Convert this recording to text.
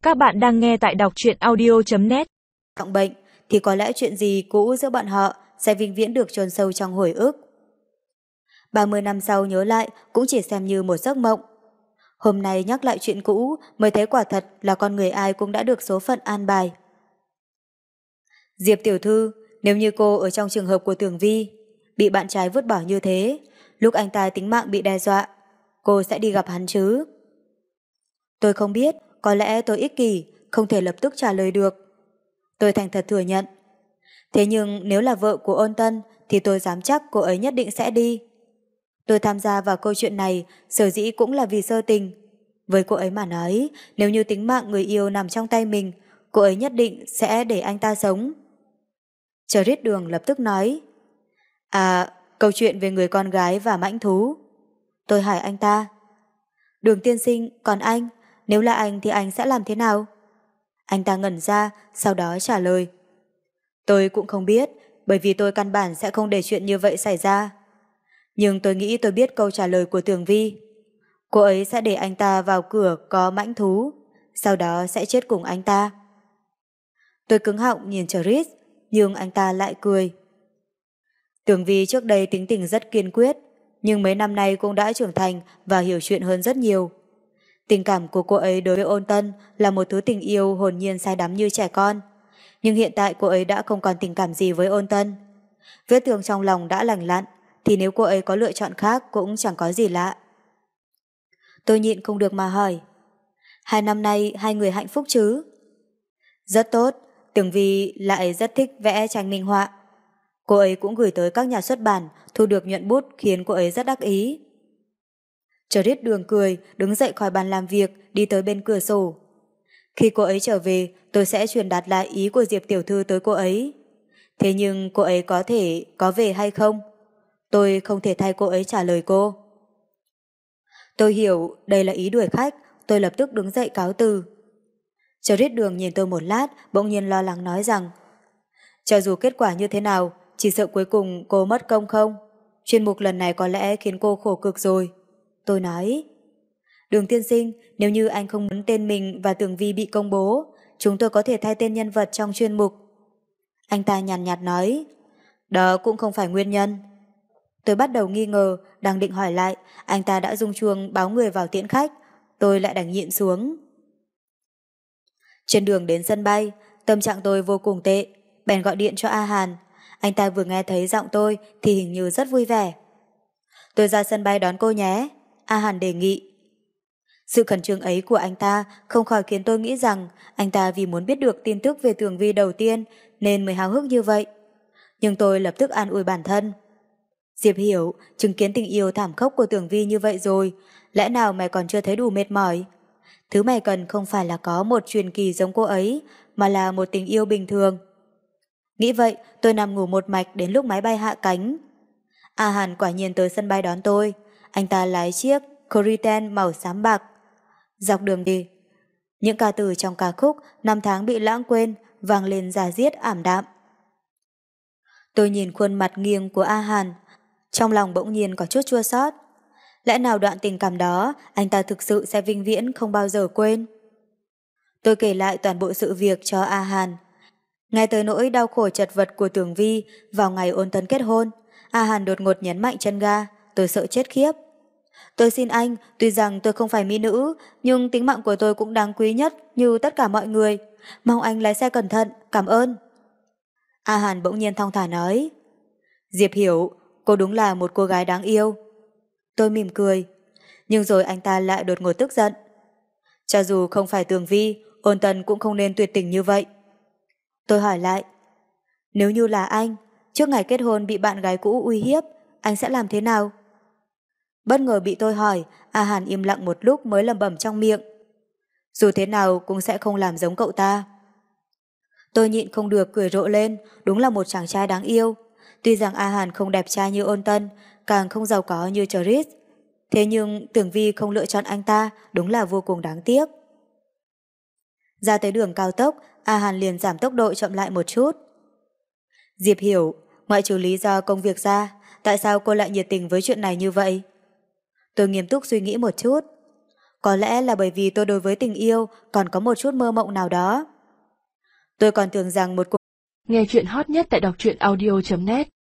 Các bạn đang nghe tại đọc truyện audio.net. Trọng bệnh thì có lẽ chuyện gì cũ giữa bọn họ sẽ vĩnh viễn được chôn sâu trong hồi ức. 30 năm sau nhớ lại cũng chỉ xem như một giấc mộng. Hôm nay nhắc lại chuyện cũ mới thấy quả thật là con người ai cũng đã được số phận an bài. Diệp tiểu thư, nếu như cô ở trong trường hợp của Tường Vi, bị bạn trai vứt bỏ như thế, lúc anh ta tính mạng bị đe dọa, cô sẽ đi gặp hắn chứ? Tôi không biết, có lẽ tôi ích kỷ, không thể lập tức trả lời được. Tôi thành thật thừa nhận. Thế nhưng nếu là vợ của Ôn Tân thì tôi dám chắc cô ấy nhất định sẽ đi. Tôi tham gia vào câu chuyện này sở dĩ cũng là vì sơ tình. Với cô ấy mà nói, nếu như tính mạng người yêu nằm trong tay mình, cô ấy nhất định sẽ để anh ta sống. Chris Đường lập tức nói, câu chuyện về người con gái và mãnh thú. Tôi hỏi anh ta, Đường tiên sinh, còn anh, nếu là anh thì anh sẽ làm thế nào? Anh ta ngẩn ra, sau đó trả lời, tôi cũng không biết, bởi vì tôi căn bản sẽ không để chuyện như vậy xảy ra. Nhưng tôi nghĩ tôi biết câu trả lời của Tường Vi. Cô ấy sẽ để anh ta vào cửa có mãnh thú, sau đó sẽ chết cùng anh ta. Tôi cứng họng nhìn Chris, nhưng anh ta lại cười. Tường Vi trước đây tính tình rất kiên quyết, nhưng mấy năm nay cũng đã trưởng thành và hiểu chuyện hơn rất nhiều. Tình cảm của cô ấy đối với Ôn Tân là một thứ tình yêu hồn nhiên say đắm như trẻ con. Nhưng hiện tại cô ấy đã không còn tình cảm gì với Ôn Tân. Vết thương trong lòng đã lành lặn, thì nếu cô ấy có lựa chọn khác cũng chẳng có gì lạ. Tôi nhịn không được mà hỏi, 2 năm nay hai người hạnh phúc chứ? Rất tốt, Tường Vi lại rất thích vẽ tranh minh họa. Cô ấy cũng gửi tới các nhà xuất bản, thu được nhuận bút khiến cô ấy rất đắc ý. Chris Đường cười, đứng dậy khỏi bàn làm việc, đi tới bên cửa sổ. Khi cô ấy trở về, tôi sẽ truyền đạt lại ý của Diệp tiểu thư tới cô ấy. Thế nhưng cô ấy có thể có về hay không? Tôi không thể thay cô ấy trả lời cô. Tôi hiểu đây là ý đuổi khách, tôi lập tức đứng dậy cáo từ. Chris Đường nhìn tôi một lát, bỗng nhiên lo lắng nói rằng, cho dù kết quả như thế nào, chỉ sợ cuối cùng cô mất công không? Chuyên mục lần này có lẽ khiến cô khổ cực rồi. Tôi nói, Đường tiên sinh, nếu như anh không muốn tên mình và Tường Vi bị công bố, chúng tôi có thể thay tên nhân vật trong chuyên mục. Anh ta nhàn nhạt nói, đó cũng không phải nguyên nhân. Tôi bắt đầu nghi ngờ, đang định hỏi lại, anh ta đã rung chuông báo người vào tiễn khách, tôi lại đành nhịn xuống. Trên đường đến sân bay, tâm trạng tôi vô cùng tệ, bèn gọi điện cho A Hàn. Anh ta vừa nghe thấy giọng tôi thì hình như rất vui vẻ. Tôi ra sân bay đón cô nhé, A Hàn đề nghị. Sự khẩn trương ấy của anh ta không khỏi khiến tôi nghĩ rằng anh ta vì muốn biết được tin tức về Tường Vi đầu tiên nên mới háo hức như vậy. Nhưng tôi lập tức an ủi bản thân. Diệp hiểu, chứng kiến tình yêu thảm khốc của Tường Vi như vậy rồi, lẽ nào mày còn chưa thấy đủ mệt mỏi? Thứ mày cần không phải là có một truyền kỳ giống cô ấy, mà là một tình yêu bình thường. Nghĩ vậy, tôi nằm ngủ một mạch đến lúc máy bay hạ cánh. A Hàn quả nhiên tới sân bay đón tôi. Anh ta lái chiếc Coriten màu xám bạc. Dọc đường đi, những ca từ trong ca khúc Năm tháng bị lãng quên vang lên rà diết ảm đạm. Tôi nhìn khuôn mặt nghiêng của A Hàn, trong lòng bỗng nhiên có chút chua xót. Lẽ nào đoạn tình cảm đó anh ta thực sự sẽ vĩnh viễn không bao giờ quên? Tôi kể lại toàn bộ sự việc cho A Hàn. Nghe tới nỗi đau khổ chật vật của Tường Vi vào ngày Ôn Tân kết hôn, A Hàn đột ngột nhấn mạnh chân ga, tôi sợ chết khiếp. Tôi xin anh, tuy rằng tôi không phải mỹ nữ, nhưng tính mạng của tôi cũng đáng quý nhất như tất cả mọi người. Mong anh lái xe cẩn thận, cảm ơn. A Hàn bỗng nhiên thong thả nói, Diệp hiểu, cô đúng là một cô gái đáng yêu. Tôi mỉm cười, nhưng rồi anh ta lại đột ngột tức giận. Cho dù không phải Tường Vi, Ôn Tân cũng không nên tuyệt tình như vậy. Tôi hỏi lại, nếu như là anh, trước ngày kết hôn bị bạn gái cũ uy hiếp, anh sẽ làm thế nào? Bất ngờ bị tôi hỏi, A Hàn im lặng một lúc mới lẩm bẩm trong miệng, dù thế nào cũng sẽ không làm giống cậu ta. Tôi nhịn không được cười rộ lên, đúng là một chàng trai đáng yêu. Tuy rằng A Hàn không đẹp trai như Ôn Tân, càng không giàu có như Chris, thế nhưng Tường Vi không lựa chọn anh ta đúng là vô cùng đáng tiếc. Ra tới đường cao tốc, A Hàn liền giảm tốc độ chậm lại một chút. Diệp hiểu, ngoại trừ lý do công việc ra, tại sao cô lại nhiệt tình với chuyện này như vậy? Tôi nghiêm túc suy nghĩ một chút. Có lẽ là bởi vì tôi đối với tình yêu còn có một chút mơ mộng nào đó. Tôi còn tưởng rằng một cô... Nghe chuyện hot nhất tại đọc truyện audio.net